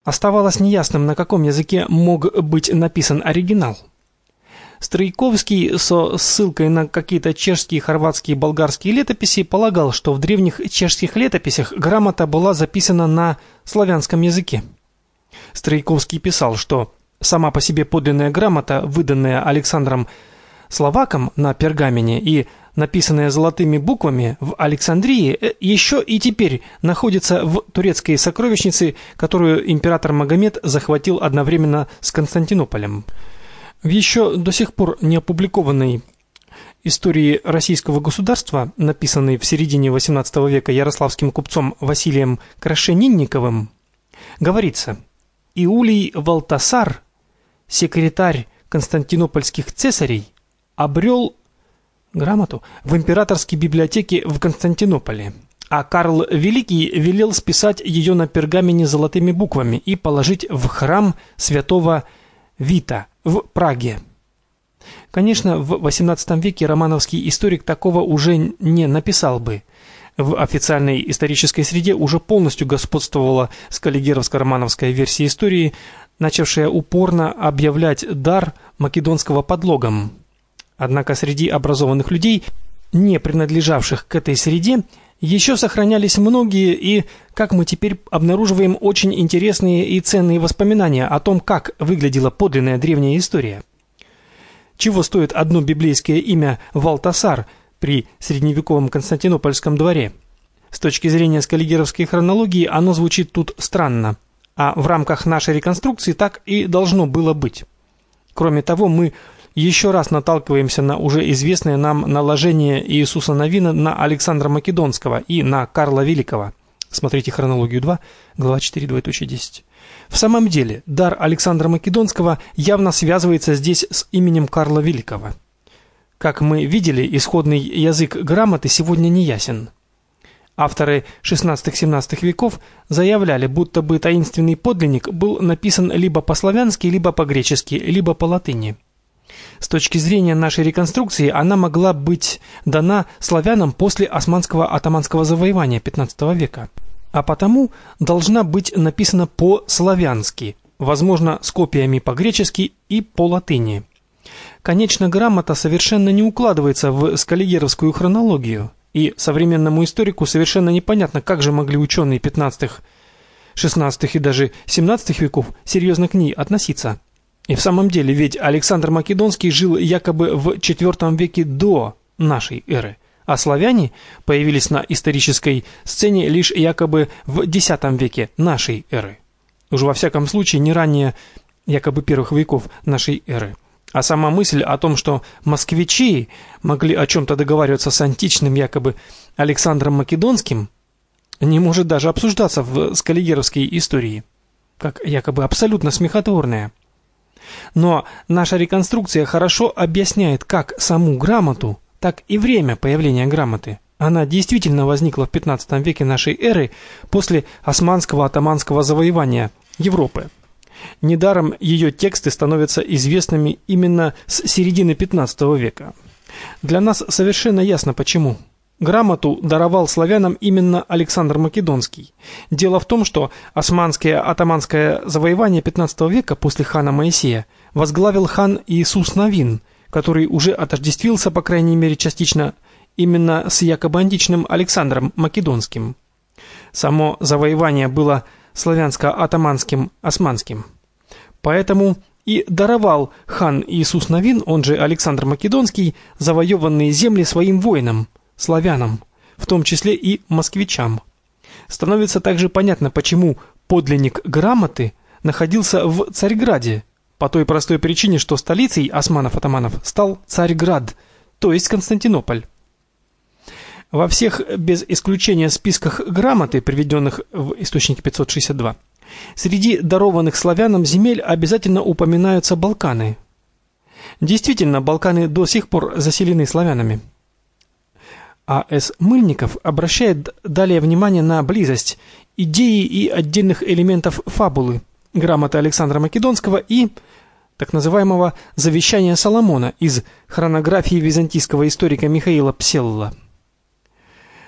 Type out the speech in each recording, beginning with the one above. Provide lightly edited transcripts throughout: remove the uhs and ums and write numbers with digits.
Оставалось неясным, на каком языке мог быть написан оригинал. Стройковский со ссылкой на какие-то чешские, хорватские и болгарские летописи полагал, что в древних чешских летописях грамота была записана на славянском языке. Стройковский писал, что сама по себе подлинная грамота, выданная Александром Словаком на пергамене и написанная золотыми буквами в Александрии, еще и теперь находится в турецкой сокровищнице, которую император Магомед захватил одновременно с Константинополем. В еще до сих пор не опубликованной истории российского государства, написанной в середине XVIII века ярославским купцом Василием Крашенинниковым, говорится: Иулий Валтасар, секретарь константинопольских цесарей, обрел грамоту в императорской библиотеке в Константинополе, а Карл Великий велел списать ее на пергамене золотыми буквами и положить в храм святого Вита в Праге. Конечно, в XVIII веке романовский историк такого уже не написал бы. В официальной исторической среде уже полностью господствовала скаллигеровско-романовская версия истории, начавшая упорно объявлять дар македонского подлогом. Однако среди образованных людей, не принадлежавших к этой среде, еще сохранялись многие и, как мы теперь обнаруживаем, очень интересные и ценные воспоминания о том, как выглядела подлинная древняя история. Чего стоит одно библейское имя Валтасар при средневековом Константинопольском дворе? С точки зрения скаллигеровской хронологии оно звучит тут странно, а в рамках нашей реконструкции так и должно было быть. Кроме того, мы еще раз наталкиваемся на уже известное нам наложение Иисуса Навина на Александра Македонского и на Карла Великого. Смотрите хронологию 2, глава 4, 2.10. В самом деле, дар Александра Македонского явно связывается здесь с именем Карла Великого. Как мы видели, исходный язык грамоты сегодня не ясен. Авторы XVI-XVII веков заявляли, будто бы таинственный подлинник был написан либо по-славянски, либо по-гречески, либо по латыни. С точки зрения нашей реконструкции, она могла быть дана славянам после османского-атаманского завоевания XV века, а потому должна быть написана по-славянски, возможно, с копиями по-гречески и по латыни. Конечно, грамота совершенно не укладывается в скаллигеровскую хронологию, и современному историку совершенно непонятно, как же могли ученые XV, XVI и даже XVII веков серьезно к ней относиться. И в самом деле, ведь Александр Македонский жил якобы в IV веке до нашей эры, а славяне появились на исторической сцене лишь якобы в X веке нашей эры. Уж во всяком случае не ранее якобы первых веков нашей эры. А сама мысль о том, что москвичи могли о чем-то договариваться с античным якобы Александром Македонским, не может даже обсуждаться в скаллигеровской истории, как якобы абсолютно смехотворная. Но наша реконструкция хорошо объясняет как саму грамоту, так и время появления грамоты. Она действительно возникла в XV веке нашей эры после османского-атаманского завоевания Европы. Недаром ее тексты становятся известными именно с середины XV века. Для нас совершенно ясно почему. Грамоту даровал славянам именно Александр Македонский. Дело в том, что османское-атаманское завоевание XV века после хана Моисея возглавил хан Иисус Навин, который уже отождествился, по крайней мере частично, именно с якобы античным Александром Македонским. Само завоевание было славянско-атаманским, османским. Поэтому и даровал хан Иисус Навин, он же Александр Македонский, завоеванные земли своим воинам, славянам, в том числе и москвичам. Становится также понятно, почему подлинник грамоты находился в Царьграде, по той простой причине, что столицей османов-атаманов стал Царьград, то есть Константинополь. Во всех без исключения списках грамоты, приведенных в источнике 562, среди дарованных славянам земель обязательно упоминаются Балканы. Действительно, Балканы до сих пор заселены славянами. А.С. Мыльников обращает далее внимание на близость идеи и отдельных элементов фабулы грамоты Александра Македонского и так называемого «Завещания Соломона» из хронографии византийского историка Михаила Пселла.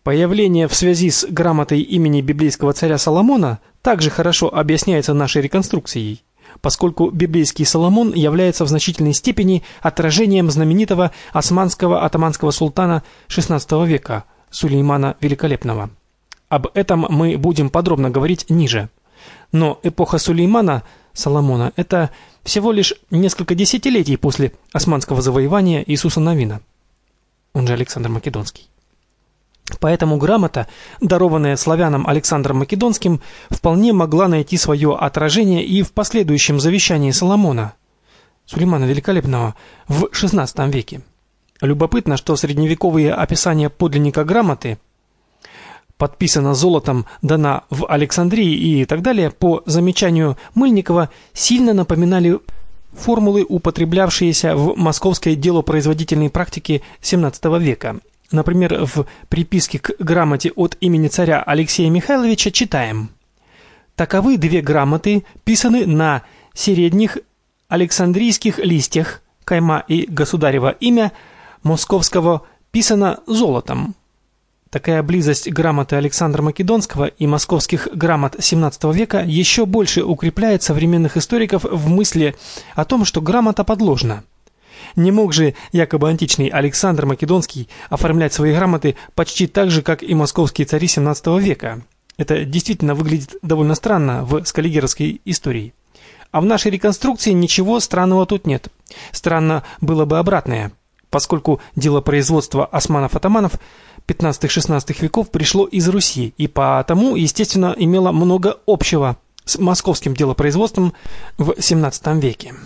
Появление в связи с грамотой имени библейского царя Соломона также хорошо объясняется нашей реконструкцией, поскольку библейский Соломон является в значительной степени отражением знаменитого османского атаманского султана XVI века Сулеймана Великолепного. Об этом мы будем подробно говорить ниже. Но эпоха Сулеймана, Соломона, это всего лишь несколько десятилетий после османского завоевания Иисуса Навина, он же Александр Македонский. Поэтому грамота, дарованная славянам Александром Македонским, вполне могла найти свое отражение и в последующем завещании Соломона, Сулеймана Великолепного, в XVI веке. Любопытно, что средневековые описания подлинника грамоты, подписана золотом, дана в Александрии и так далее, по замечанию Мыльникова, сильно напоминали формулы, употреблявшиеся в московской делопроизводительной практике XVII века. Например, в приписке к грамоте от имени царя Алексея Михайловича читаем: «Таковы две грамоты, писаны на середних александрийских листьях, кайма и государево имя московского писано золотом». Такая близость грамоты Александра Македонского и московских грамот XVII века еще больше укрепляет современных историков в мысли о том, что грамота подложна. Не мог же якобы античный Александр Македонский оформлять свои грамоты почти так же, как и московские цари XVII века. Это действительно выглядит довольно странно в скаллигеровской истории. А в нашей реконструкции ничего странного тут нет. Странно было бы обратное, поскольку дело производства османов-атаманов XV-XVI веков пришло из Руси и потому, естественно, имело много общего с московским делопроизводством в XVII веке.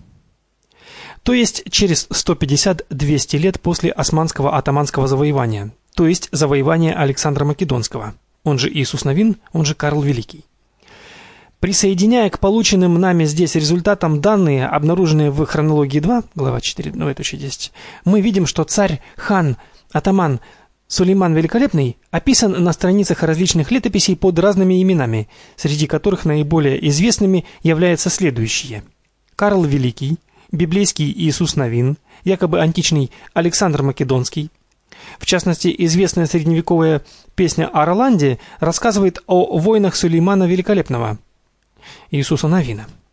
То есть через 150-200 лет после османского атаманского завоевания, то есть завоевания Александра Македонского, он же Иисус Навин, он же Карл Великий. Присоединяя к полученным нами здесь результатам данные, обнаруженные в хронологии 2, глава 4, 10, мы видим, что царь, хан, атаман Сулейман Великолепный описан на страницах различных летописей под разными именами, среди которых наиболее известными являются следующие: Карл Великий, библейский Иисус Навин, якобы античный Александр Македонский. В частности, известная средневековая песня о Роланде рассказывает о войнах Сулеймана Великолепного, Иисуса Навина.